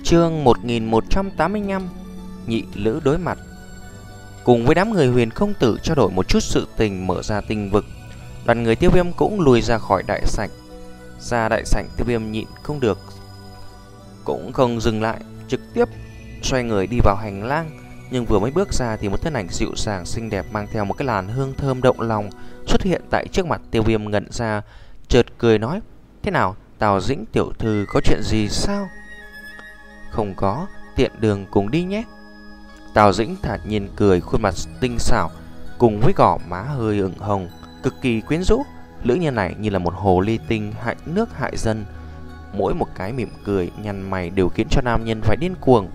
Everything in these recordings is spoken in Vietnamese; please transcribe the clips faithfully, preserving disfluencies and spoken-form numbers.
Chương một nghìn một trăm tám mươi lăm. Nhị lữ đối mặt. Cùng với đám người Huyền Công Tử trao đổi một chút sự tình mở ra tinh vực, đoàn người Tiêu Viêm cũng lùi ra khỏi đại sảnh. Ra đại sảnh, Tiêu Viêm nhịn không được, cũng không dừng lại, trực tiếp xoay người đi vào hành lang. Nhưng vừa mới bước ra thì một thân ảnh dịu dàng xinh đẹp mang theo một cái làn hương thơm động lòng xuất hiện tại trước mặt. Tiêu Viêm ngẩn ra, chợt cười nói: "Thế nào, Tào Dĩnh tiểu thư có chuyện gì sao?" "Không có, tiện đường cùng đi nhé." Tào Dĩnh thản nhiên cười, khuôn mặt tinh xảo cùng với gò má hơi ửng hồng, cực kỳ quyến rũ. Nữ nhân này như là một hồ ly tinh hại nước hại dân, mỗi một cái mỉm cười nhăn mày đều khiến cho nam nhân phải điên cuồng.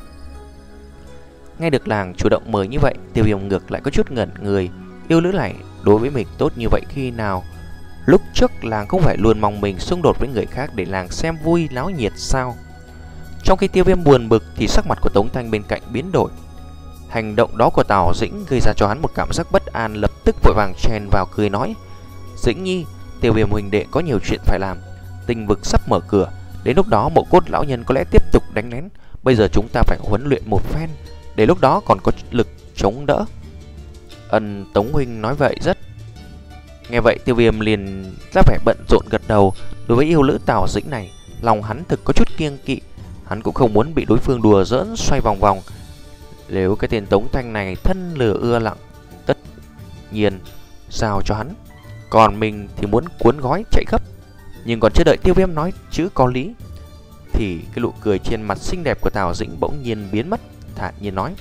Nghe được làng chủ động mời như vậy, Tiêu Viêm ngược lại có chút ngẩn người. Yêu nữ này đối với mình tốt như vậy khi nào? Lúc trước làng không phải luôn mong mình xung đột với người khác để làng xem vui náo nhiệt sao? Trong khi Tiêu Viêm buồn bực thì sắc mặt của Tống Thanh bên cạnh biến đổi. Hành động đó của Tào Dĩnh gây ra cho hắn một cảm giác bất an, lập tức vội vàng chen vào cười nói: "Dĩnh nhi, Tiêu Viêm huynh đệ có nhiều chuyện phải làm. Tinh vực sắp mở cửa, đến lúc đó Mộ Cốt lão nhân có lẽ tiếp tục đánh lén. Bây giờ chúng ta phải huấn luyện một phen, để lúc đó còn có lực chống đỡ." Ân, Tống huynh nói vậy rất. Nghe vậy Tiêu Viêm liền ra vẻ bận rộn gật đầu. Đối với yêu nữ Tào Dĩnh này, lòng hắn thực có chút kiêng kỵ. Hắn cũng không muốn bị đối phương đùa giỡn xoay vòng vòng. Nếu cái tên Tống Thanh này thân lừa ưa lặng, tất nhiên giao cho hắn, còn mình thì muốn cuốn gói chạy gấp. Nhưng còn chưa đợi Tiêu Viêm nói chữ có lý thì cái nụ cười trên mặt xinh đẹp của Tào Dĩnh bỗng nhiên biến mất, thản nhiên nói: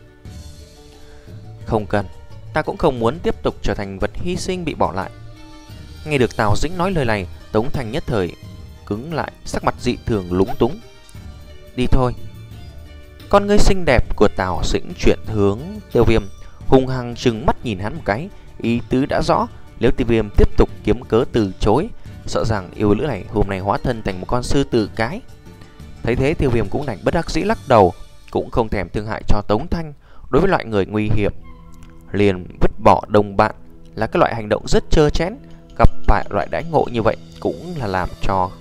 "Không cần, ta cũng không muốn tiếp tục trở thành vật hy sinh bị bỏ lại." Nghe được Tào Dĩnh nói lời này, Tống Thanh nhất thời cứng lại, sắc mặt dị thường lúng túng. "Đi thôi." Con ngươi xinh đẹp của Tào Dĩnh chuyển hướng Tiêu Viêm, hung hăng trừng mắt nhìn hắn một cái, ý tứ đã rõ. Nếu Tiêu Viêm tiếp tục kiếm cớ từ chối, sợ rằng yêu nữ này hôm nay hóa thân thành một con sư tử cái. Thấy thế, Tiêu Viêm cũng đành bất đắc dĩ lắc đầu, cũng không thèm thương hại cho Tống Thanh. Đối với loại người nguy hiểm, liền vứt bỏ đồng bạn là cái loại hành động rất trơ trẽn. Gặp phải loại đãi ngộ như vậy cũng là làm cho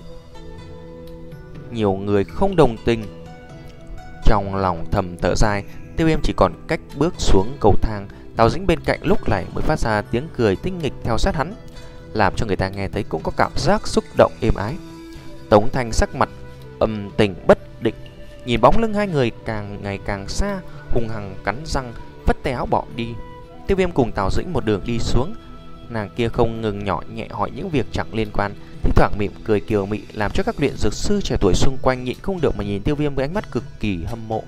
nhiều người không đồng tình. Trong lòng thầm thở dài, Tiêu Viêm chỉ còn cách bước xuống cầu thang. Tào Dĩnh bên cạnh lúc này mới phát ra tiếng cười tinh nghịch theo sát hắn, làm cho người ta nghe thấy cũng có cảm giác xúc động êm ái. Tống Thanh sắc mặt âm tình bất định, nhìn bóng lưng hai người càng ngày càng xa, hung hăng cắn răng vất tay áo bỏ đi. Tiêu Viêm cùng Tào Dĩnh một đường đi xuống. Nàng kia không ngừng nhỏ nhẹ hỏi những việc chẳng liên quan, thi thoảng mỉm cười kiều mị, làm cho các luyện dược sư trẻ tuổi xung quanh nhịn không được mà nhìn Tiêu Viêm với ánh mắt cực kỳ hâm mộ.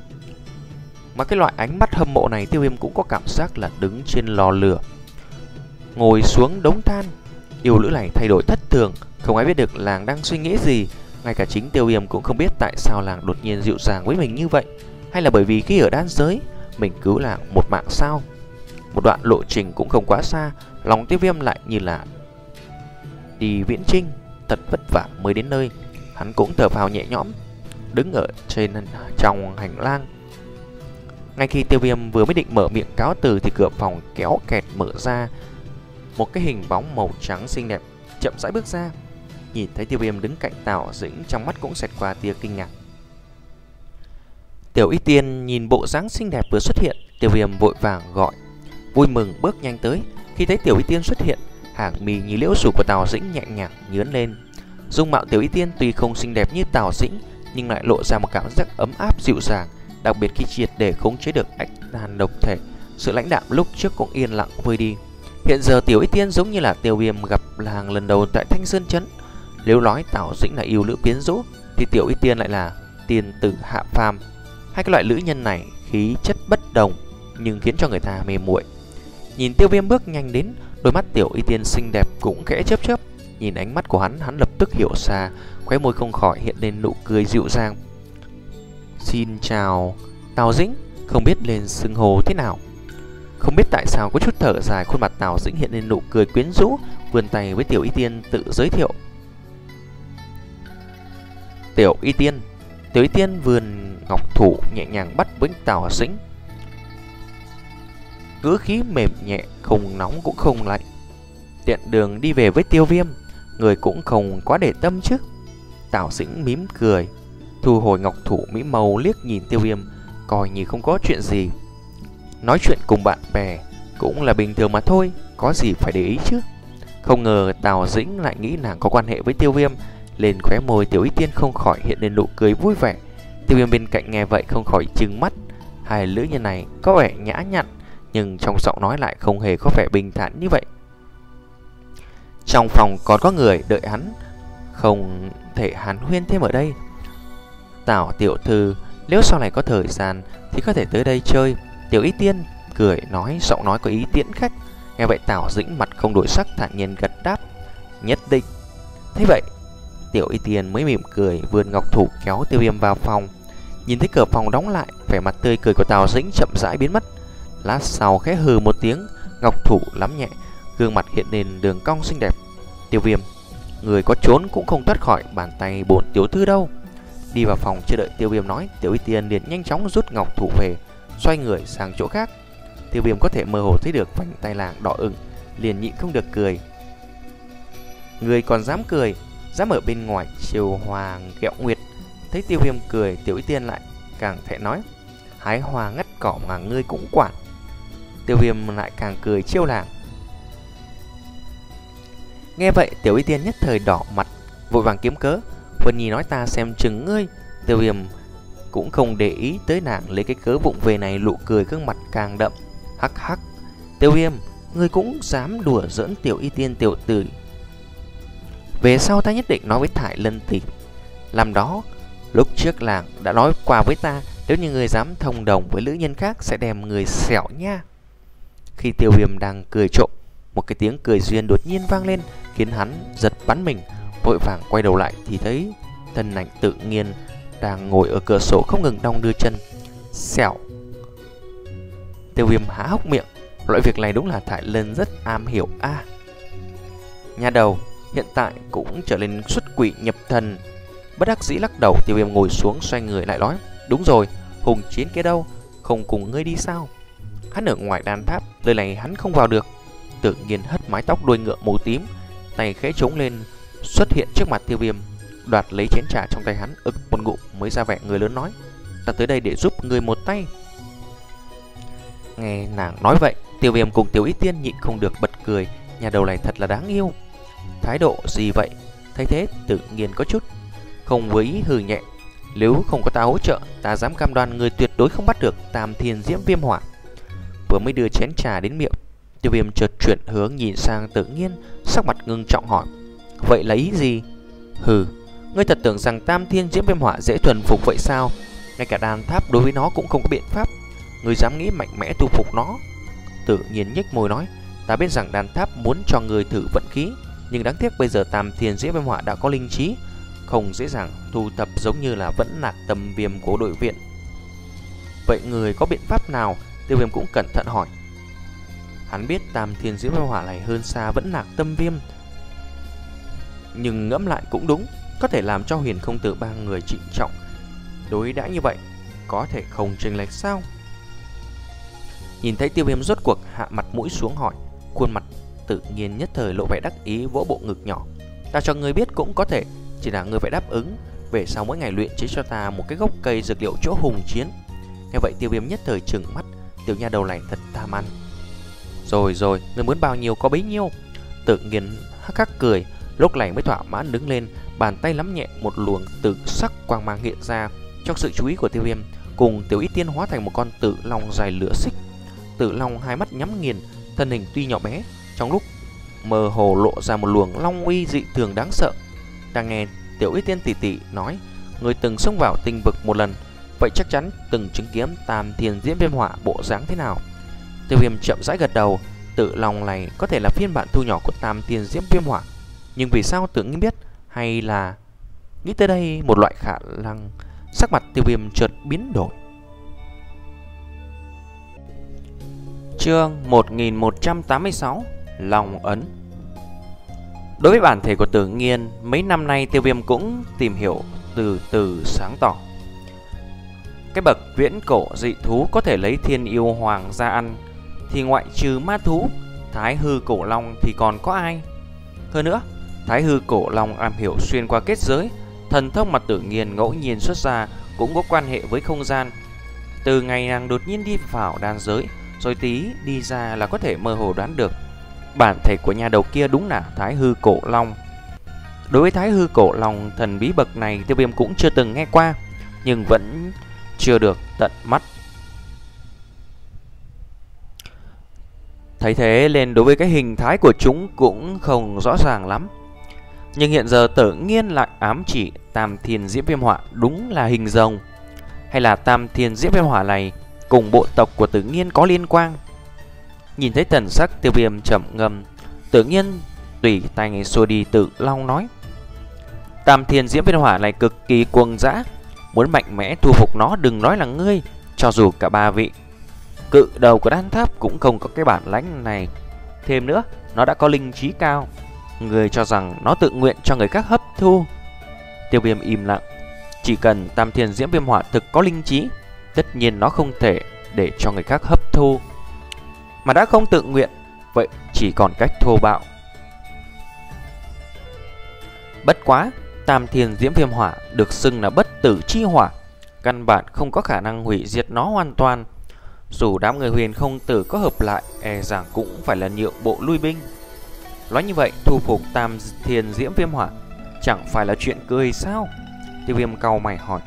Mà cái loại ánh mắt hâm mộ này, Tiêu Viêm cũng có cảm giác là đứng trên lò lửa, ngồi xuống đống than. Yêu nữ này thay đổi thất thường, không ai biết được làng đang suy nghĩ gì. Ngay cả chính Tiêu Viêm cũng không biết tại sao làng đột nhiên dịu dàng với mình như vậy. Hay là bởi vì khi ở đan giới mình cứu làng một mạng sao? Một đoạn lộ trình cũng không quá xa, lòng Tiêu Viêm lại như là đi viễn chinh, thật vất vả mới đến nơi. Hắn cũng thở phào nhẹ nhõm, đứng ở trên trong hành lang. Ngay khi Tiêu Viêm vừa mới định mở miệng cáo từ thì cửa phòng kéo kẹt mở ra. Một cái hình bóng màu trắng xinh đẹp chậm rãi bước ra. Nhìn thấy Tiêu Viêm đứng cạnh Tào Dĩnh, trong mắt cũng xẹt qua tia kinh ngạc. Tiểu Y Tiên nhìn bộ dáng xinh đẹp vừa xuất hiện, Tiêu Viêm vội vàng gọi, vui mừng bước nhanh tới. Khi thấy Tiểu Y Tiên xuất hiện, hàng mi như liễu rủ của Tào Dĩnh nhẹ nhàng nhướn lên. Dung mạo Tiểu Y Tiên tuy không xinh đẹp như Tào Dĩnh, nhưng lại lộ ra một cảm giác ấm áp dịu dàng, đặc biệt khi triệt để khống chế được ách nan độc thể, sự lãnh đạm lúc trước cũng yên lặng vơi đi. Hiện giờ Tiểu Y Tiên giống như là Tiêu Viêm gặp làng lần đầu tại Thanh Sơn Trấn. Nếu nói Tào Dĩnh là yêu nữ quyến rũ thì Tiểu Y Tiên lại là tiên tử hạ phàm. Hai cái loại nữ nhân này khí chất bất đồng nhưng khiến cho người ta mê muội. Nhìn Tiêu Viêm bước nhanh đến, đôi mắt Tiểu Y Tiên xinh đẹp cũng khẽ chớp chớp. Nhìn ánh mắt của hắn, hắn lập tức hiểu ra, khóe môi không khỏi hiện lên nụ cười dịu dàng. "Xin chào Tào Dĩnh, không biết lên xưng hô thế nào?" Không biết tại sao có chút thở dài, khuôn mặt Tào Dĩnh hiện lên nụ cười quyến rũ, vươn tay với Tiểu Y Tiên tự giới thiệu. "Tiểu Y Tiên." Tiểu Y Tiên vươn ngọc thủ nhẹ nhàng bắt với Tào Dĩnh, ngữ khí mềm nhẹ, không nóng cũng không lạnh. Tiện đường đi về với Tiêu Viêm, người cũng không quá để tâm chứ. Tào Dĩnh mím cười, thu hồi ngọc thủ mỹ màu, liếc nhìn Tiêu Viêm, coi như không có chuyện gì. Nói chuyện cùng bạn bè cũng là bình thường mà thôi, có gì phải để ý chứ. Không ngờ Tào Dĩnh lại nghĩ nàng có quan hệ với Tiêu Viêm. Lên khóe môi Tiểu Y Tiên không khỏi hiện lên nụ cười vui vẻ. Tiêu Viêm bên cạnh nghe vậy không khỏi trừng mắt. Hai lữ nhân này có vẻ nhã nhặn, nhưng trong giọng nói lại không hề có vẻ bình thản như vậy. Trong phòng còn có người đợi hắn, không thể hàn huyên thêm ở đây. Tào tiểu thư, nếu sau này có thời gian thì có thể tới đây chơi. Tiểu Y Tiên cười nói, giọng nói có ý tiễn khách. Nghe vậy Tào Dĩnh mặt không đổi sắc, thản nhiên gật đáp, nhất định. Thế vậy Tiểu Y Tiên mới mỉm cười vươn ngọc thủ kéo Tiêu Viêm vào phòng. Nhìn thấy cửa phòng đóng lại, vẻ mặt tươi cười của Tào Dĩnh chậm rãi biến mất. Lát sau khẽ hừ một tiếng, ngọc thủ lắm nhẹ, gương mặt hiện lên đường cong xinh đẹp. Tiêu Viêm, người có trốn cũng không thoát khỏi bàn tay bổn tiểu thư đâu. Đi vào phòng chưa đợi Tiêu Viêm nói, Tiểu Y Tiên liền nhanh chóng rút ngọc thủ về, xoay người sang chỗ khác. Tiêu Viêm có thể mơ hồ thấy được vành tay nàng đỏ ửng, liền nhịn không được cười. Người còn dám cười, dám ở bên ngoài chiều hoàng ghẹo nguyệt. Thấy Tiêu Viêm cười, Tiểu Y Tiên lại càng thẹn nói, hái hoa ngắt cỏ mà ngươi cũng quản. Tiêu Viêm lại càng cười trêu nàng. Nghe vậy Tiểu Y Tiên nhất thời đỏ mặt, vội vàng kiếm cớ, Vân Nhi nói ta xem chừng ngươi. Tiêu Viêm cũng không để ý tới nàng, lấy cái cớ vụng về này, nụ cười gương mặt càng đậm. Hắc hắc, Tiêu Viêm, ngươi cũng dám đùa giỡn Tiểu Y Tiên tiểu tử. Về sau ta nhất định nói với Thải Lân tỷ, làm đó lúc trước làng đã nói qua với ta, nếu như ngươi dám thông đồng với nữ nhân khác sẽ đem người xẻo nha. Khi Tiêu Viêm đang cười trộm, một cái tiếng cười duyên đột nhiên vang lên, khiến hắn giật bắn mình, vội vàng quay đầu lại thì thấy thân ảnh Tự Nghiên đang ngồi ở cửa sổ không ngừng đong đưa chân. Xẻo. Tiêu Viêm há hốc miệng, loại việc này đúng là Thải Lân rất am hiểu a. À, nhà đầu hiện tại cũng trở nên xuất quỷ nhập thần. Bất đắc dĩ lắc đầu, Tiêu Viêm ngồi xuống xoay người lại nói, đúng rồi, Hùng Chiến kia đâu, không cùng ngươi đi sao? Hắn ở ngoài đan tháp, nơi này hắn không vào được. Tự Nhiên hất mái tóc đuôi ngựa màu tím, tay khẽ trống lên, xuất hiện trước mặt Tiêu Viêm, đoạt lấy chén trà trong tay hắn, ực một ngụm mới ra vẻ người lớn nói, ta tới đây để giúp người một tay. Nghe nàng nói vậy, Tiêu Viêm cùng Tiểu Y Tiên nhịn không được bật cười, nhà đầu này thật là đáng yêu. Thái độ gì vậy? Thấy thế Tự Nhiên có chút không với ý hừ nhẹ, nếu không có ta hỗ trợ, ta dám cam đoan người tuyệt đối không bắt được Tam Thiên Diễm Viêm Hỏa. Vừa mới đưa chén trà đến miệng, Tiêu Viêm chợt chuyển hướng nhìn sang Tự Nhiên, sắc mặt ngưng trọng hỏi, vậy là ý gì? Hừ, ngươi thật tưởng rằng Tam Thiên Diễm Viêm Hỏa dễ thuần phục vậy sao? Ngay cả đan tháp đối với nó cũng không có biện pháp, ngươi dám nghĩ mạnh mẽ tu phục nó? Tự Nhiên nhếch môi nói, ta biết rằng đan tháp muốn cho người thử vận khí, nhưng đáng tiếc bây giờ Tam Thiên Diễm Viêm Hỏa đã có linh trí, không dễ dàng thu thập giống như là Vẫn Nạc Tâm Viêm của đội viện. Vậy người có biện pháp nào? Tiêu Viêm cũng cẩn thận hỏi. Hắn biết Tam Thiên Diễm Viêm Hỏa này hơn xa Vẫn Nạc Tâm Viêm, nhưng ngẫm lại cũng đúng, có thể làm cho Huyền Không Tử ba người trịnh trọng đối đãi như vậy, có thể không chênh lệch sao? Nhìn thấy Tiêu Viêm rốt cuộc hạ mặt mũi xuống hỏi, khuôn mặt Tự Nhiên nhất thời lộ vẻ đắc ý, vỗ bộ ngực nhỏ. Ta cho ngươi biết cũng có thể, chỉ là ngươi phải đáp ứng về sau mỗi ngày luyện chế cho ta một cái gốc cây dược liệu chỗ Hùng Chiến. Nghe vậy Tiêu Viêm nhất thời trừng mắt, tiểu nha đầu này thật tham ăn. Rồi rồi, ngươi muốn bao nhiêu có bấy nhiêu. Tự Nhiên hắc hắc cười, lúc này mới thỏa mãn đứng lên, bàn tay nắm nhẹ một luồng tự sắc quang mang hiện ra. Trong sự chú ý của Tiêu Viêm, cùng Tiểu Y Tiên hóa thành một con Tử Long dài lửa xích. Tử Long hai mắt nhắm nghiền, thân hình tuy nhỏ bé, trong lúc mơ hồ lộ ra một luồng long uy dị thường đáng sợ. Đang nghe Tiểu Y Tiên tỷ tỷ nói, người từng xông vào tinh vực một lần, vậy chắc chắn từng chứng kiến Tam Thiên Diễm Viêm Hỏa bộ dáng thế nào. Tiêu Viêm chậm rãi gật đầu, Tử Long này có thể là phiên bản thu nhỏ của Tam Thiên Diễm Viêm Hỏa, nhưng vì sao Tự Nhiên biết? Hay là nghĩ tới đây một loại khả năng, sắc mặt Tiêu Viêm chợt biến đổi. Chương một nghìn một trăm tám mươi sáu, Long Ấn. Đối với bản thể của Tự Nhiên, mấy năm nay Tiêu Viêm cũng tìm hiểu từ từ sáng tỏ. Cái bậc viễn cổ dị thú có thể lấy thiên yêu hoàng ra ăn, thì ngoại trừ ma thú, Thái Hư Cổ Long thì còn có ai? Hơn nữa, Thái Hư Cổ Long am hiểu xuyên qua kết giới, Thần thông mà Tử Nghiên ngẫu nhiên xuất ra cũng có quan hệ với không gian. Từ ngày nàng đột nhiên đi vào đan giới, rồi tí đi ra là có thể mơ hồ đoán được bản thể của nhà đầu kia đúng là Thái Hư Cổ Long. Đối với Thái Hư Cổ Long thần bí bậc này, Tiêu Viêm cũng chưa từng nghe qua, nhưng vẫn chưa được tận mắt thấy thế, nên đối với cái hình thái của chúng cũng không rõ ràng lắm. Nhưng hiện giờ Tử Nghiên lại ám chỉ Tam Thiên Diễm Viêm Hỏa đúng là hình rồng, hay là Tam Thiên Diễm Viêm Hỏa này cùng bộ tộc của Tử Nghiên có liên quan. Nhìn thấy thần sắc Tiêu Viêm trầm ngâm, Tử Nghiên tùy tay xua đi Tử Long nói: Tam Thiên Diễm Viêm Hỏa này cực kỳ cuồng dã, muốn mạnh mẽ thu phục nó đừng nói là ngươi, cho dù cả ba vị cự đầu của đan tháp cũng không có cái bản lãnh này. Thêm nữa, nó đã có linh trí cao, người cho rằng nó tự nguyện cho người khác hấp thu. Tiêu Viêm im lặng. Chỉ cần Tam Thiên Diễm Viêm Hỏa thực có linh trí, tất nhiên nó không thể để cho người khác hấp thu. Mà đã không tự nguyện, vậy chỉ còn cách thô bạo. Bất quá, Tam Thiên Diễm Viêm Hỏa được xưng là bất tử chi hỏa, căn bản không có khả năng hủy diệt nó hoàn toàn. Dù đám người Huyền Không Tử có hợp lại, e rằng cũng phải là nhượng bộ lui binh. Nói như vậy, thu phục Tam Thiên Diễm Viêm Hỏa chẳng phải là chuyện cười sao? Tiêu Viêm cau mày hỏi.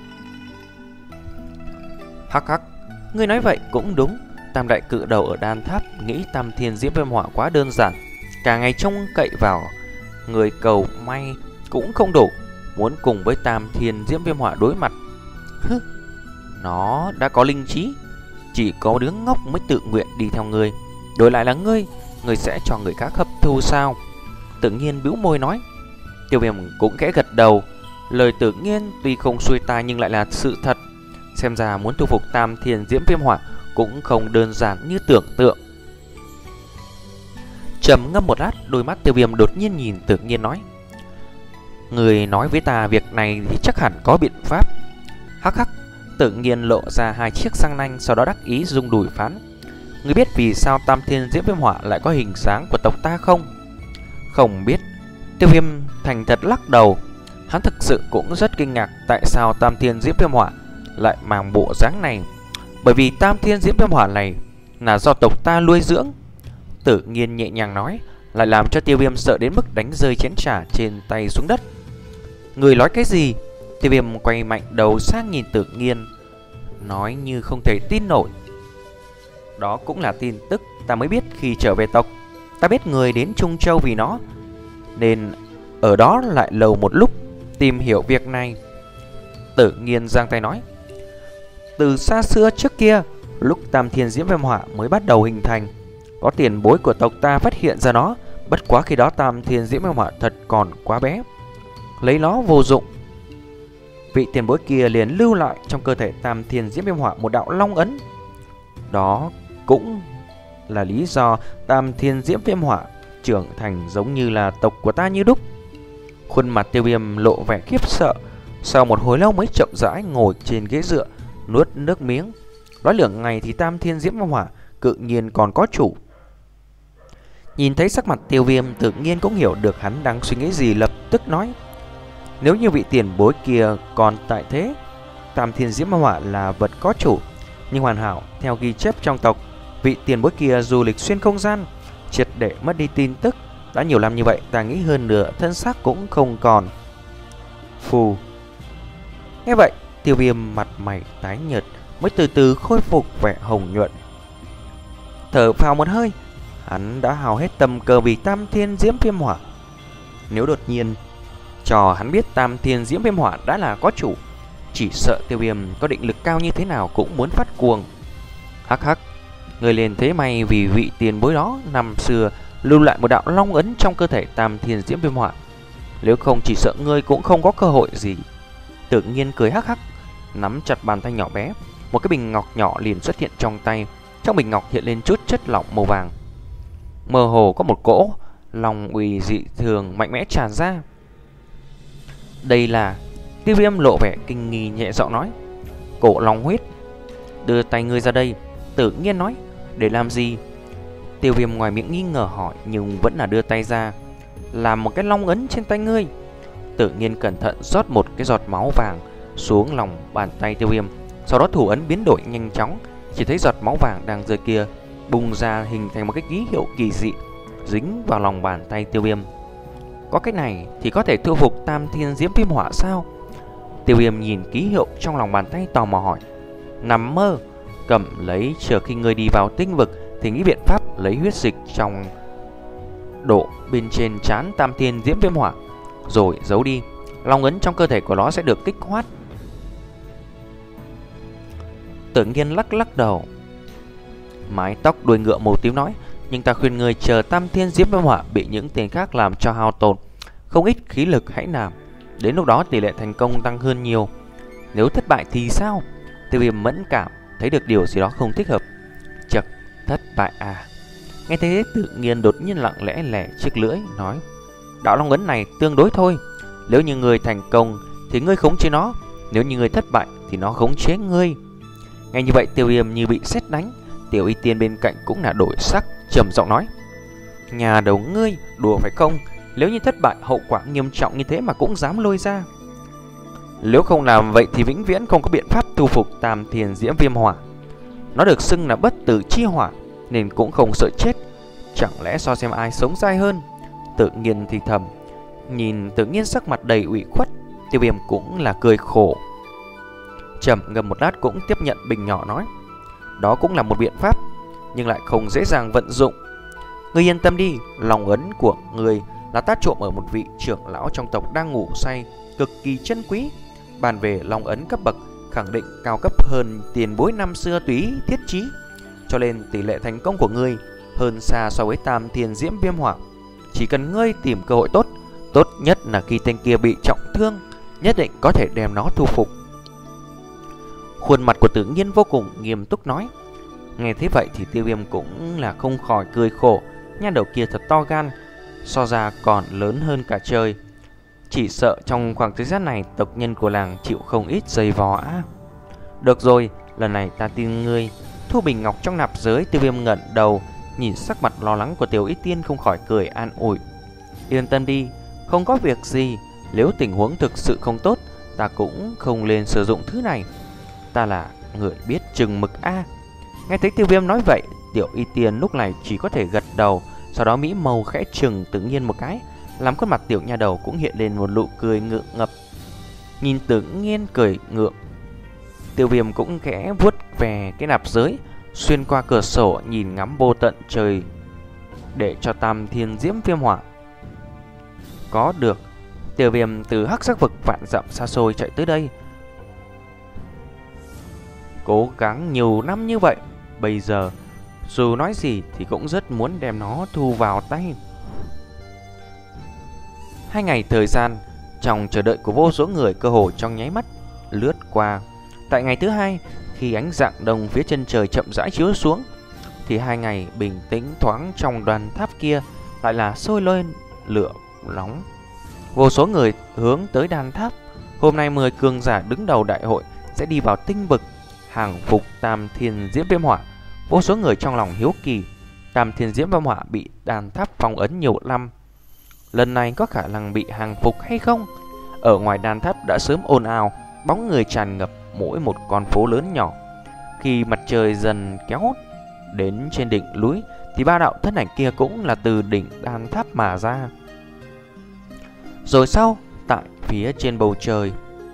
Hắc hắc, ngươi nói vậy cũng đúng. Tam đại cự đầu ở đan tháp nghĩ Tam Thiên Diễm Viêm Hỏa quá đơn giản, cả ngày trông cậy vào người cầu may cũng không đủ, muốn cùng với Tam Thiên Diễm Viêm Hỏa đối mặt. Hứ, nó đã có linh trí, chỉ có đứa ngốc mới tự nguyện đi theo ngươi. Đổi lại là ngươi, ngươi sẽ cho người khác hấp thu sao? Tự nhiên bĩu môi nói. Tiêu Viêm cũng khẽ gật đầu. Lời Tự nhiên tuy không xuôi tai nhưng lại là sự thật. Xem ra muốn thu phục Tam Thiên Diễm Viêm Hỏa cũng không đơn giản như tưởng tượng. Trầm ngâm một lát, đôi mắt Tiêu Viêm đột nhiên nhìn Tự nhiên nói: người nói với ta việc này thì chắc hẳn có biện pháp. Hắc hắc. Tự nhiên lộ ra hai chiếc răng nanh, sau đó đắc ý rung đùi phán: ngươi biết vì sao Tam Thiên Diễm Viêm Hỏa lại có hình dáng của tộc ta không? Không biết. Tiêu Viêm thành thật lắc đầu. Hắn thực sự cũng rất kinh ngạc tại sao Tam Thiên Diễm Viêm Hỏa lại mang bộ dáng này. Bởi vì Tam Thiên Diễm Viêm Hỏa này là do tộc ta nuôi dưỡng. Tự nhiên nhẹ nhàng nói, lại làm cho Tiêu Viêm sợ đến mức đánh rơi chén trà trên tay xuống đất. Người nói cái gì? Tiêu Viêm quay mạnh đầu sang nhìn Tự nhiên, nói như không thể tin nổi. Đó cũng là tin tức ta mới biết khi trở về tộc. Ta biết người đến Trung Châu vì nó, nên ở đó lại lâu một lúc tìm hiểu việc này. Tự nhiên giang tay nói: từ xa xưa trước kia, lúc Tam Thiên Diễm Viêm Hỏa mới bắt đầu hình thành, có tiền bối của tộc ta phát hiện ra nó. Bất quá khi đó Tam Thiên Diễm Viêm Hỏa thật còn quá bé, lấy nó vô dụng. Vị tiền bối kia liền lưu lại trong cơ thể Tam Thiên Diễm Viêm Hỏa một đạo long ấn. Đó cũng là lý do Tam Thiên Diễm Viêm Hỏa trưởng thành giống như là tộc của ta như đúc. Khuôn mặt Tiêu Viêm lộ vẻ khiếp sợ, sau một hồi lâu mới chậm rãi ngồi trên ghế dựa, nuốt nước miếng. Nói lượng ngày thì Tam Thiên Diễm Viêm Hỏa cự nhiên còn có chủ. Nhìn thấy sắc mặt Tiêu Viêm, tự nhiên cũng hiểu được hắn đang suy nghĩ gì, lập tức nói: nếu như vị tiền bối kia còn tại thế, Tam Thiên Diễm Hỏa là vật có chủ, nhưng hoàn hảo theo ghi chép trong tộc, vị tiền bối kia du lịch xuyên không gian, triệt để mất đi tin tức. Đã nhiều năm như vậy, ta nghĩ hơn nửa thân xác cũng không còn. Phù. Nghe vậy, Tiêu Viêm mặt mày tái nhợt, mới từ từ khôi phục vẻ hồng nhuận. Thở phào một hơi, hắn đã hao hết tâm cơ vì Tam Thiên Diễm Viêm Hỏa. Nếu đột nhiên cho hắn biết Tam Thiên Diễm Viêm Hỏa đã là có chủ, chỉ sợ Tiêu Viêm có định lực cao như thế nào cũng muốn phát cuồng. Hắc hắc, người liền thế may vì vị tiền bối đó năm xưa lưu lại một đạo long ấn trong cơ thể Tam Thiên Diễm Viêm Hỏa, nếu không chỉ sợ ngươi cũng không có cơ hội gì. Tự nhiên cười hắc hắc, nắm chặt bàn tay nhỏ bé, một cái bình ngọc nhỏ liền xuất hiện trong tay. Trong bình ngọc hiện lên chút chất lỏng màu vàng, mơ hồ có một cỗ long uy dị thường mạnh mẽ tràn ra. Đây là... Tiêu Viêm lộ vẻ kinh nghi nhẹ giọng nói: cổ long huyết. Đưa tay ngươi ra đây. Tự nhiên nói: để làm gì? Tiêu Viêm ngoài miệng nghi ngờ hỏi, nhưng vẫn là đưa tay ra, làm một cái long ấn trên tay ngươi. Tự nhiên cẩn thận rót một cái giọt máu vàng xuống lòng bàn tay Tiêu Viêm. Sau đó thủ ấn biến đổi nhanh chóng, chỉ thấy giọt máu vàng đang rơi kia bùng ra hình thành một cái ký hiệu kỳ dị dính vào lòng bàn tay Tiêu Viêm. Có cái này thì có thể thu phục Tam Thiên Diễm Viêm Hỏa sao? Tiêu Viêm nhìn ký hiệu trong lòng bàn tay tò mò hỏi. Nằm mơ, cầm lấy, chờ khi ngươi đi vào tinh vực thì nghĩ biện pháp lấy huyết dịch trong đổ bên trên trán Tam Thiên Diễm Viêm Hỏa rồi giấu đi, long ấn trong cơ thể của nó sẽ được kích hoạt. Tự nhiên lắc lắc đầu. Mái tóc đuôi ngựa màu tím nói, nhưng ta khuyên người chờ Tam Thiên Diễm Viêm Hỏa bị những tên khác làm cho hao tổn không ít khí lực hãy làm. Đến lúc đó tỷ lệ thành công tăng hơn nhiều. Nếu thất bại thì sao? Tiêu Viêm mẫn cảm thấy được điều gì đó không thích hợp. Chật, thất bại à? Nghe thế Tự nhiên đột nhiên lặng lẽ lẻ chiếc lưỡi nói, đạo long ấn này tương đối thôi. Nếu như người thành công thì ngươi khống chế nó, nếu như người thất bại thì nó khống chế ngươi. Ngay như vậy Tiêu Viêm như bị sét đánh. Tiểu Y Tiên bên cạnh cũng là đổi sắc, trầm giọng nói, nhà đầu ngươi đùa phải không? Nếu như thất bại hậu quả nghiêm trọng như thế mà cũng dám lôi ra. Nếu không làm vậy thì vĩnh viễn không có biện pháp thu phục Tam Thiên Diễm Viêm Hỏa. Nó được xưng là bất tử chi hỏa nên cũng không sợ chết. Chẳng lẽ so xem ai sống dai hơn? Tự nhiên thì thầm. Nhìn Tự nhiên sắc mặt đầy ủy khuất, Tiêu Viêm cũng là cười khổ. Trầm ngâm một lát cũng tiếp nhận bình nhỏ nói, đó cũng là một biện pháp, nhưng lại không dễ dàng vận dụng. Ngươi yên tâm đi, lòng ấn của ngươi là ta trộm ở một vị trưởng lão trong tộc đang ngủ say, cực kỳ chân quý. Bàn về lòng ấn cấp bậc, khẳng định cao cấp hơn tiền bối năm xưa túy thiết chí, cho nên tỷ lệ thành công của ngươi hơn xa so với Tam Thiên Diễm Viêm Hỏa. Chỉ cần ngươi tìm cơ hội tốt, tốt nhất là khi tên kia bị trọng thương, nhất định có thể đem nó thu phục. Khuôn mặt của Tự Nhiên vô cùng nghiêm túc nói. Nghe thế vậy thì Tiêu Viêm cũng là không khỏi cười khổ. Nha đầu kia thật to gan, so ra còn lớn hơn cả trời. Chỉ sợ trong khoảng thời gian này tộc nhân của làng chịu không ít giày vò á. Được rồi, lần này ta tin ngươi. Thu bình ngọc trong nạp giới. Tiêu Viêm ngẩng đầu nhìn sắc mặt lo lắng của Tiểu Y Tiên, không khỏi cười an ủi. Yên tâm đi, không có việc gì. Nếu tình huống thực sự không tốt, ta cũng không nên sử dụng thứ này. Ta là người biết chừng mực a. Nghe thấy Tiêu Viêm nói vậy, Tiểu Y Tiên lúc này chỉ có thể gật đầu. Sau đó mỹ màu khẽ trừng Tự Nhiên một cái, làm khuôn mặt tiểu nha đầu cũng hiện lên một nụ cười ngượng ngập. Nhìn Tự Nhiên cười ngượng, Tiêu Viêm cũng khẽ vuốt về cái nạp giới, xuyên qua cửa sổ nhìn ngắm vô tận trời, để cho Tam Thiên Diễm Viêm Hỏa có được. Tiêu Viêm từ hắc sắc vực vạn dặm xa xôi chạy tới đây, cố gắng nhiều năm như vậy, bây giờ dù nói gì thì cũng rất muốn đem nó thu vào tay. Hai ngày thời gian trong chờ đợi của vô số người cơ hồ trong nháy mắt lướt qua. Tại ngày thứ hai, khi ánh rạng đông phía chân trời chậm rãi chiếu xuống, thì hai ngày bình tĩnh thoáng trong đoàn tháp kia lại là sôi lên lửa nóng. Vô số người hướng tới đàn tháp. Hôm nay mười cường giả đứng đầu đại hội sẽ đi vào tinh vực hàng phục Tam Thiên Diễm Viêm Hỏa. Vô số người trong lòng hiếu kỳ, Tam Thiên Diễm Viêm Hỏa bị đàn tháp phong ấn nhiều năm, lần này có khả năng bị hàng phục hay không? Ở ngoài đàn tháp đã sớm ồn ào, bóng người tràn ngập mỗi một con phố lớn nhỏ. Khi mặt trời dần kéo đến trên đỉnh núi thì ba đạo thân ảnh kia cũng là từ đỉnh đàn tháp mà ra. Rồi sau, tại phía trên bầu trời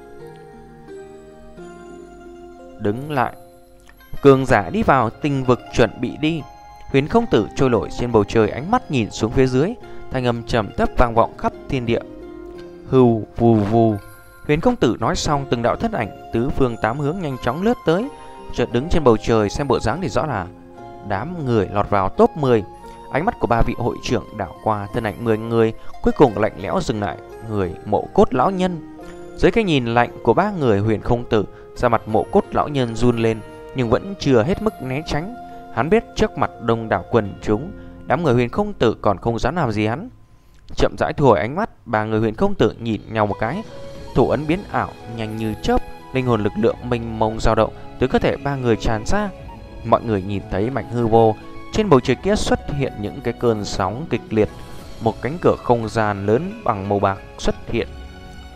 đứng lại, cường giả đi vào tinh vực chuẩn bị đi. Huyền Không Tử trôi nổi trên bầu trời, ánh mắt nhìn xuống phía dưới, thanh âm trầm thấp vang vọng khắp thiên địa. Hưu vù vù. Huyền Không Tử nói xong, từng đạo thân ảnh tứ phương tám hướng nhanh chóng lướt tới. Chợt đứng trên bầu trời, xem bộ dáng thì rõ là đám người lọt vào top mười. Ánh mắt của ba vị hội trưởng đảo qua thân ảnh mười người, cuối cùng lạnh lẽo dừng lại người Mộ Cốt lão nhân. Dưới cái nhìn lạnh của ba người Huyền Không Tử, da mặt Mộ Cốt lão nhân run lên, nhưng vẫn chưa hết mức né tránh. Hắn biết trước mặt đông đảo quần chúng, đám người Huyền Không Tử còn không dám làm gì hắn. Chậm rãi thu hồi ánh mắt, ba người Huyền Không Tử nhìn nhau một cái, thủ ấn biến ảo nhanh như chớp, linh hồn lực lượng mênh mông dao động từ cơ thể ba người tràn ra. Mọi người nhìn thấy mảnh hư vô trên bầu trời kia xuất hiện những cái cơn sóng kịch liệt. Một cánh cửa không gian lớn bằng màu bạc xuất hiện,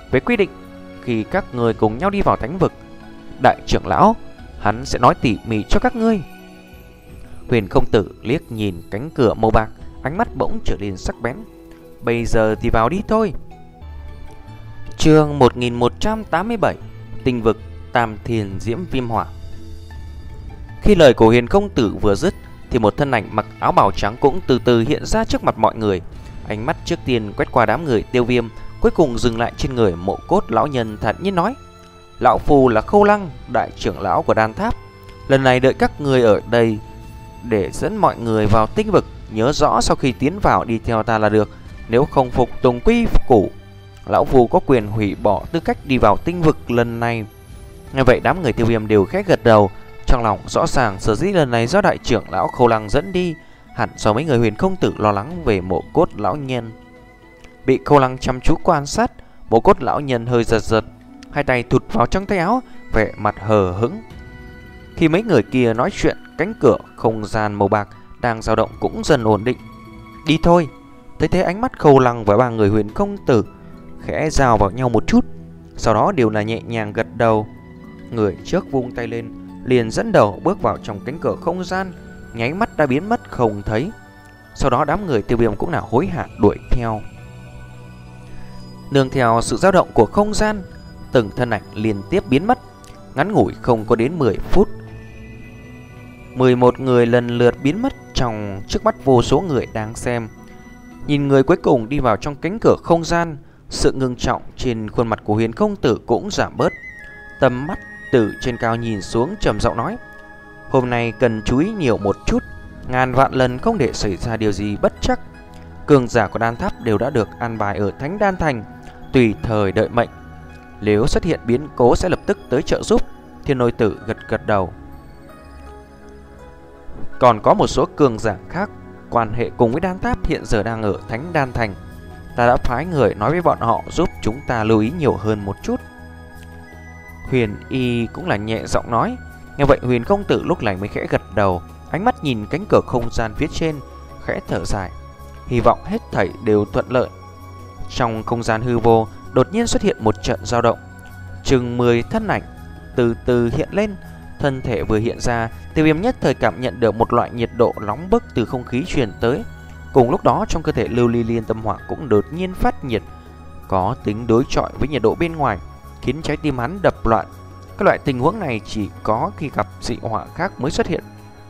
Với quy định, khi các người cùng nhau đi vào thánh vực, đại trưởng lão hắn sẽ nói tỉ mỉ cho các ngươi. Huyền công tử liếc nhìn cánh cửa màu bạc, ánh mắt bỗng trở nên sắc bén. Bây giờ thì vào đi thôi. Chương một nghìn một trăm tám mươi bảy, Tinh vực Tam Thiên Diễm Viêm Hỏa. Khi lời của Huyền công tử vừa dứt thì một thân ảnh mặc áo bào trắng cũng từ từ hiện ra trước mặt mọi người. Ánh mắt trước tiên quét qua đám người Tiêu Viêm, cuối cùng dừng lại trên người Mộ Cốt lão nhân, thản nhiên nói: lão phù là Khâu Lăng, đại trưởng lão của Đan Tháp. Lần này đợi các người ở đây để dẫn mọi người vào tinh vực. Nhớ rõ sau khi tiến vào đi theo ta là được. Nếu không phục tùng quy củ, lão phù có quyền hủy bỏ tư cách đi vào tinh vực lần này. Nghe vậy đám người Tiêu Viêm đều khẽ gật đầu. Trong lòng rõ ràng sở dĩ lần này do đại trưởng lão Khâu Lăng dẫn đi hẳn do mấy người Huyền công tử lo lắng về Mộ Cốt lão nhân. Bị Khâu Lăng chăm chú quan sát, Mộ Cốt lão nhân hơi giật giật, hai tay thụt vào trong tay áo, vẻ mặt hờ hững. Khi mấy người kia nói chuyện, cánh cửa không gian màu bạc đang dao động cũng dần ổn định. Đi thôi. Thấy thế ánh mắt Khâu Lăng và ba người Huyền công tử khẽ giao vào nhau một chút, sau đó đều là nhẹ nhàng gật đầu. Người trước vung tay lên, liền dẫn đầu bước vào trong cánh cửa không gian, nháy mắt đã biến mất không thấy. Sau đó đám người Tiêu Viêm cũng là hối hả đuổi theo. Nương theo sự dao động của không gian, từng thân ảnh liên tiếp biến mất. Ngắn ngủi không có đến mười phút, mười một người lần lượt biến mất trong trước mắt vô số người đang xem. Nhìn người cuối cùng đi vào trong cánh cửa không gian, sự ngưng trọng trên khuôn mặt của Huyền công tử cũng giảm bớt. Tầm mắt từ trên cao nhìn xuống trầm giọng nói: hôm nay cần chú ý nhiều một chút, ngàn vạn lần không để xảy ra điều gì bất trắc. Cường giả của Đan Tháp đều đã được an bài ở Thánh Đan Thành, tùy thời đợi mệnh. Nếu xuất hiện biến cố sẽ lập tức tới trợ giúp. Thiên Nôi Tử gật gật đầu. Còn có một số cường giả khác quan hệ cùng với Đan Tháp hiện giờ đang ở Thánh Đan Thành. Ta đã phái người nói với bọn họ giúp chúng ta lưu ý nhiều hơn một chút. Huyền Y cũng là nhẹ giọng nói. Nghe vậy Huyền công tử lúc này mới khẽ gật đầu, ánh mắt nhìn cánh cửa không gian phía trên, khẽ thở dài, hy vọng hết thảy đều thuận lợi. Trong không gian hư vô đột nhiên xuất hiện một trận dao động, chừng mười thân ảnh từ từ hiện lên. Thân thể vừa hiện ra, Tiêu Viêm nhất thời cảm nhận được một loại nhiệt độ nóng bức từ không khí truyền tới. Cùng lúc đó trong cơ thể Lưu Ly Liên Tâm Hỏa cũng đột nhiên phát nhiệt, có tính đối chọi với nhiệt độ bên ngoài, khiến trái tim hắn đập loạn. Các loại tình huống này chỉ có khi gặp dị hỏa khác mới xuất hiện.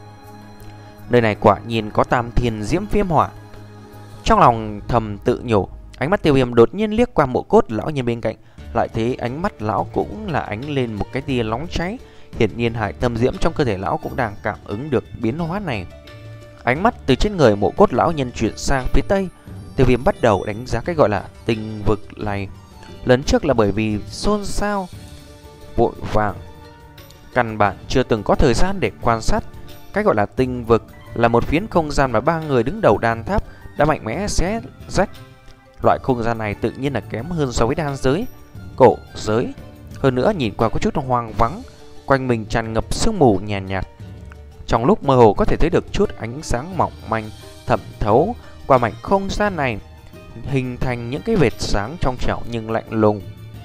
Nơi này quả nhiên có Tam Thiên Diễm Viêm Hỏa. Trong lòng thầm tự nhủ, ánh mắt Tiêu Viêm đột nhiên liếc qua Mộ Cốt lão nhân bên cạnh, lại thấy ánh mắt lão cũng là ánh lên một cái tia nóng cháy. Hiển nhiên hải tâm diễm trong cơ thể lão cũng đang cảm ứng được biến hóa này. Ánh mắt từ trên người Mộ Cốt lão nhân chuyển sang phía tây. Tiêu Viêm bắt đầu đánh giá cái gọi là tinh vực này. Lần trước là bởi vì xôn xao vội vàng, căn bản chưa từng có thời gian để quan sát. Cái gọi là tinh vực là một phiến không gian mà ba người đứng đầu Đan Tháp đã mạnh mẽ xé rách. Loại không gian này tự nhiên là kém hơn so với đan giới, cổ giới. Hơn nữa nhìn qua có chút hoang vắng, quanh mình tràn ngập sương mù nhàn nhạt, nhạt. Trong lúc mơ hồ có thể thấy được chút ánh sáng mỏng manh thẩm thấu qua mảnh không gian này, hình thành những cái vệt sáng trong trẻo nhưng lạnh lùng.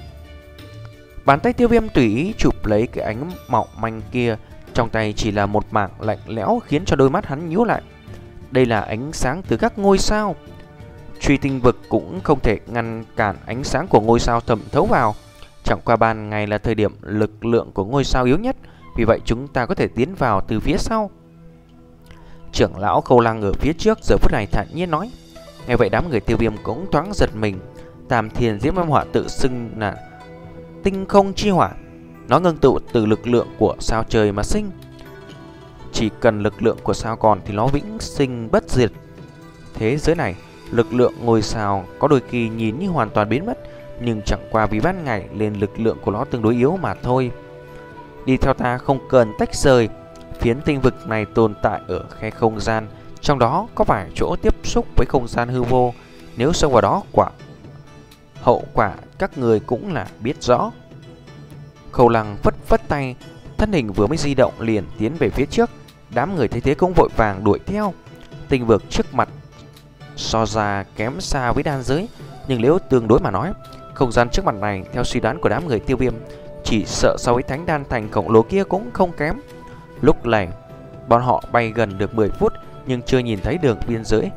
Bàn tay Tiêu Viêm tùy ý chụp lấy cái ánh mỏng manh kia, trong tay chỉ là một mảng lạnh lẽo khiến cho đôi mắt hắn nhíu lại. Đây là ánh sáng từ các ngôi sao. Truy tinh vực cũng không thể ngăn cản ánh sáng của ngôi sao thẩm thấu vào. Chẳng qua ban ngày là thời điểm lực lượng của ngôi sao yếu nhất, vì vậy chúng ta có thể tiến vào từ phía sau. Trưởng lão Khâu Lăng ở phía trước giờ phút này thản nhiên nói. Nghe vậy đám người Tiêu Viêm cũng thoáng giật mình. Tam Thiên Diễm Viêm Hỏa tự xưng là tinh không chi hỏa, nó ngưng tụ từ lực lượng của sao trời mà sinh. Chỉ cần lực lượng của sao còn thì nó vĩnh sinh bất diệt. Thế giới này, lực lượng ngôi sao có đôi khi nhìn như hoàn toàn biến mất, nhưng chẳng qua vì ban ngày nên lực lượng của nó tương đối yếu mà thôi. Đi theo ta không cần tách rời. Phiến tinh vực này tồn tại ở khe không gian, trong đó có vài chỗ tiếp xúc với không gian hư vô. Nếu xông vào đó quả hậu quả các người cũng là biết rõ. Khâu Lăng phất phất tay, thân hình vừa mới di động liền tiến về phía trước. Đám người thấy thế cũng vội vàng đuổi theo. Tinh vực trước mặt so ra kém xa với đan giới, nhưng nếu tương đối mà nói, không gian trước mặt này, theo suy đoán của đám người Tiêu Viêm, chỉ sợ so với thánh đan thành khổng lồ kia cũng không kém. Lúc này bọn họ bay gần được mười phút nhưng chưa nhìn thấy đường biên giới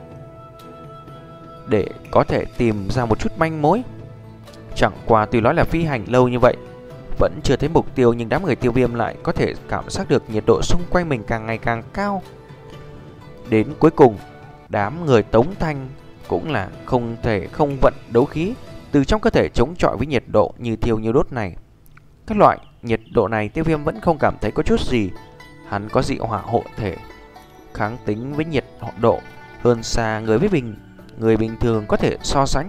để có thể tìm ra một chút manh mối. Chẳng qua tuy nói là phi hành lâu như vậy, vẫn chưa thấy mục tiêu, nhưng đám người Tiêu Viêm lại có thể cảm giác được nhiệt độ xung quanh mình càng ngày càng cao. Đến cuối cùng, đám người Tống Thanh cũng là không thể không vận đấu khí từ trong cơ thể chống chọi với nhiệt độ như thiêu như đốt này. Các loại nhiệt độ này Tiêu Viêm vẫn không cảm thấy có chút gì. Hắn có dị hỏa hộ thể, kháng tính với nhiệt độ hơn xa người với bình người bình thường có thể so sánh.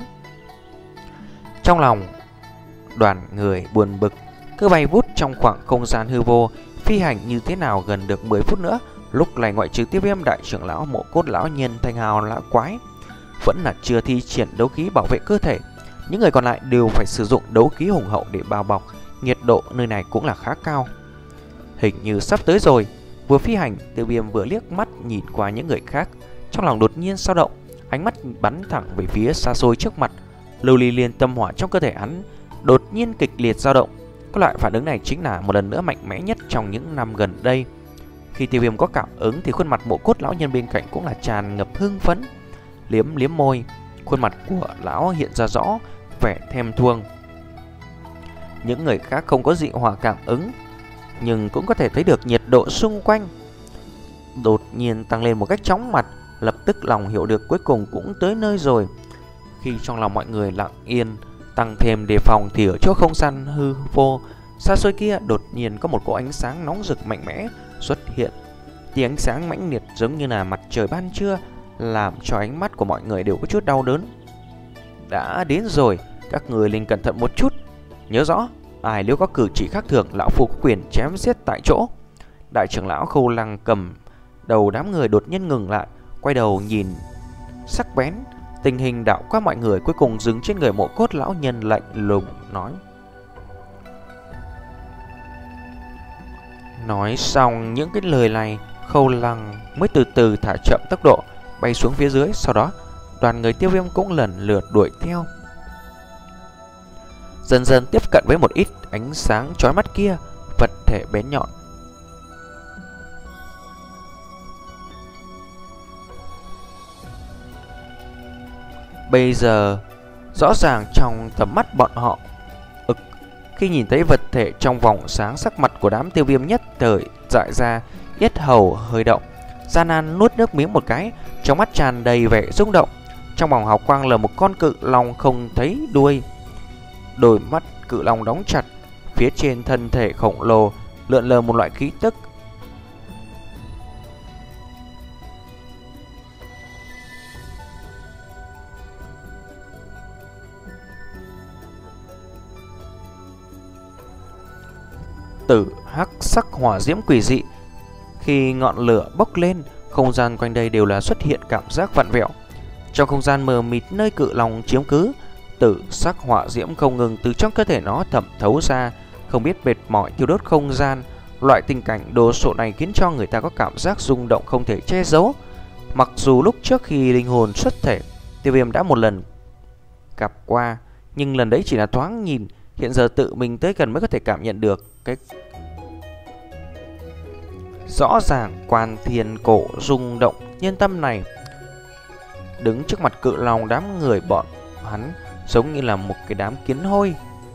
Trong lòng đoàn người buồn bực, cứ bay vút trong khoảng không gian hư vô, phi hành như thế nào gần được mười phút nữa. Lúc này ngoại trừ Tiêu Viêm, đại trưởng lão, Mộ Cốt lão nhân, Thanh Hào lão quái vẫn là chưa thi triển đấu khí bảo vệ cơ thể. Những người còn lại đều phải sử dụng đấu khí hùng hậu để bao bọc. Nhiệt độ nơi này cũng là khá cao. Hình như sắp tới rồi. Vừa phi hành, Tiêu Viêm vừa liếc mắt nhìn qua những người khác, trong lòng đột nhiên dao động, ánh mắt bắn thẳng về phía xa xôi trước mặt. Lưu ly liên tâm hỏa trong cơ thể hắn đột nhiên kịch liệt dao động. Các loại phản ứng này chính là một lần nữa mạnh mẽ nhất trong những năm gần đây. Khi Tiêu Viêm có cảm ứng thì khuôn mặt Mộ Cốt lão nhân bên cạnh cũng là tràn ngập hưng phấn. Liếm liếm môi, khuôn mặt của lão hiện ra rõ vẻ thèm thuồng. Những người khác không có dị hỏa cảm ứng, nhưng cũng có thể thấy được nhiệt độ xung quanh đột nhiên tăng lên một cách chóng mặt. Lập tức lòng hiểu được cuối cùng cũng tới nơi rồi. Khi trong lòng mọi người lặng yên tăng thêm đề phòng thì ở chỗ không gian hư vô xa xôi kia đột nhiên có một cỗ ánh sáng nóng rực mạnh mẽ xuất hiện. Tia ánh sáng mãnh liệt giống như là mặt trời ban trưa, làm cho ánh mắt của mọi người đều có chút đau đớn. Đã đến rồi, các người nên cẩn thận một chút. Nhớ rõ, ai nếu có cử chỉ khác thường, lão phu có quyền chém giết tại chỗ. Đại trưởng lão Khâu Lăng cầm đầu đám người đột nhiên ngừng lại, quay đầu nhìn sắc bén. Tình hình đảo qua mọi người, cuối cùng dừng trên người Mộ Cốt lão nhân, lạnh lùng nói. Nói xong những cái lời này, Khâu Lăng mới từ từ thả chậm tốc độ bay xuống phía dưới. Sau đó đoàn người Tiêu Viêm cũng lần lượt đuổi theo, dần dần tiếp cận với một ít ánh sáng chói mắt kia, vật thể bén nhọn. Bây giờ rõ ràng trong tầm mắt bọn họ, ực, khi nhìn thấy vật thể trong vòng sáng, sắc mặt của đám Tiêu Viêm nhất thời dại ra, yết hầu hơi động, gian nan nuốt nước miếng một cái, trong mắt tràn đầy vẻ rung động. Trong vòng hào quang là một con cự long không thấy đuôi, đôi mắt cự long đóng chặt, phía trên thân thể khổng lồ lượn lờ một loại khí tức. Tử hắc sắc hỏa diễm quỷ dị. Khi ngọn lửa bốc lên, không gian quanh đây đều là xuất hiện cảm giác vặn vẹo. Trong không gian mờ mịt nơi cự long chiếm cứ, tử sắc hỏa diễm không ngừng từ trong cơ thể nó thẩm thấu ra, không biết mệt mỏi thiêu đốt không gian. Loại tình cảnh đồ sộ này khiến cho người ta có cảm giác rung động không thể che giấu. Mặc dù lúc trước khi linh hồn xuất thể, Tiêu Viêm đã một lần gặp qua, nhưng lần đấy chỉ là thoáng nhìn. Hiện giờ tự mình tới gần mới có thể cảm nhận được cái rõ ràng quan thiên cổ rung động nhân tâm này. Đứng trước mặt cự long, đám người bọn hắn giống như là một cái đám kiến hôi,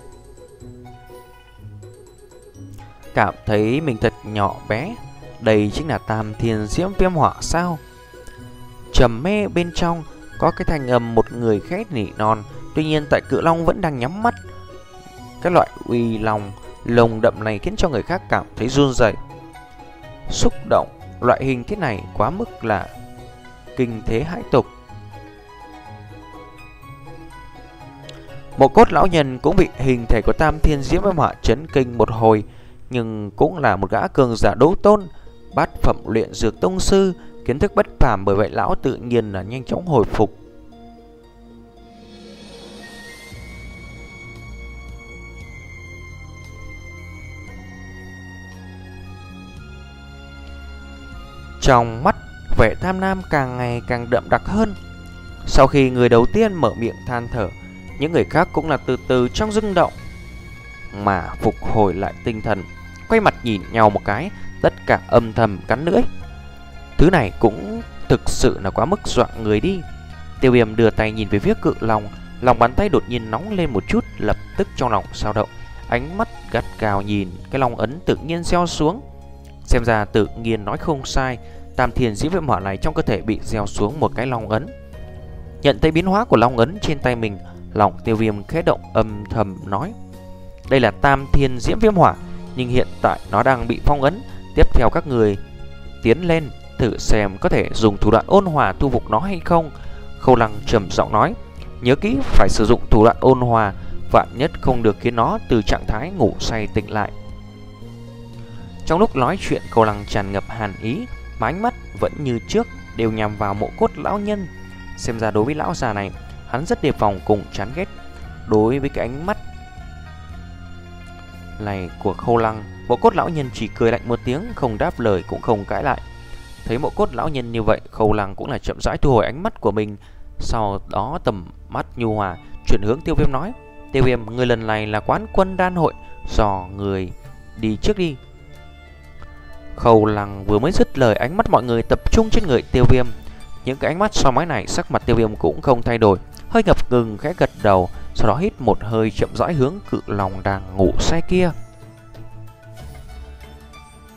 cảm thấy mình thật nhỏ bé. Đây chính là Tam Thiên Diễm Viêm Hỏa sao? Trầm mê bên trong có cái thanh âm một người khét nỉ non. Tuy nhiên tại cự long vẫn đang nhắm mắt. Cái loại uy long lồng đậm này khiến cho người khác cảm thấy run rẩy, xúc động. Loại hình thế này quá mức là kinh thế hãi tục. Mộ Cốt lão nhân cũng bị hình thể của Tam Thiên Diễm Viêm Hỏa chấn kinh một hồi, nhưng cũng là một gã cường giả đấu tôn, bát phẩm luyện dược tông sư, kiến thức bất phàm, bởi vậy lão tự nhiên là nhanh chóng hồi phục. Trong mắt vẻ tham lam càng ngày càng đậm đặc hơn. Sau khi người đầu tiên mở miệng than thở, Những người khác cũng là từ từ trong rung động mà phục hồi lại tinh thần, quay mặt nhìn nhau một cái, tất cả âm thầm cắn lưỡi. Thứ này cũng thực sự là quá mức dọa người đi. Tiêu Viêm đưa tay nhìn về phía cự long, lòng bàn tay đột nhiên nóng lên một chút, lập tức trong lòng dao động, ánh mắt gắt gao nhìn cái long ấn tự nhiên gieo xuống. Xem ra tự nhiên nói không sai, Tam Thiên Diễm Viêm Hỏa này trong cơ thể bị gieo xuống một cái long ấn. Nhận thấy biến hóa của long ấn trên tay mình, lòng Tiêu Viêm khẽ động, âm thầm nói: đây là Tam Thiên Diễm Viêm Hỏa, nhưng hiện tại nó đang bị phong ấn. Tiếp theo các người tiến lên thử xem có thể dùng thủ đoạn ôn hòa thu phục nó hay không. Khâu Lăng trầm giọng nói: nhớ kỹ phải sử dụng thủ đoạn ôn hòa, vạn nhất không được khiến nó từ trạng thái ngủ say tỉnh lại. Trong lúc nói chuyện, Khâu Lăng tràn ngập hàn ý, mà ánh mắt vẫn như trước đều nhằm vào mộ cốt lão nhân. Xem ra đối với lão già này, hắn rất đề phòng cùng chán ghét. Đối với cái ánh mắt này của Khâu Lăng, mộ cốt lão nhân chỉ cười lạnh một tiếng, không đáp lời cũng không cãi lại. Thấy mộ cốt lão nhân như vậy, Khâu Lăng cũng là chậm rãi thu hồi ánh mắt của mình. Sau đó tầm mắt nhu hòa chuyển hướng Tiêu Viêm nói: Tiêu Viêm, người lần này là quán quân đan hội, do người đi trước đi. Khâu Lăng vừa mới dứt lời, ánh mắt mọi người tập trung trên người Tiêu Viêm. Những cái ánh mắt soi mói này, sắc mặt Tiêu Viêm cũng không thay đổi, hơi ngập ngừng khẽ gật đầu, sau đó hít một hơi chậm rãi hướng cự long đang ngủ say kia.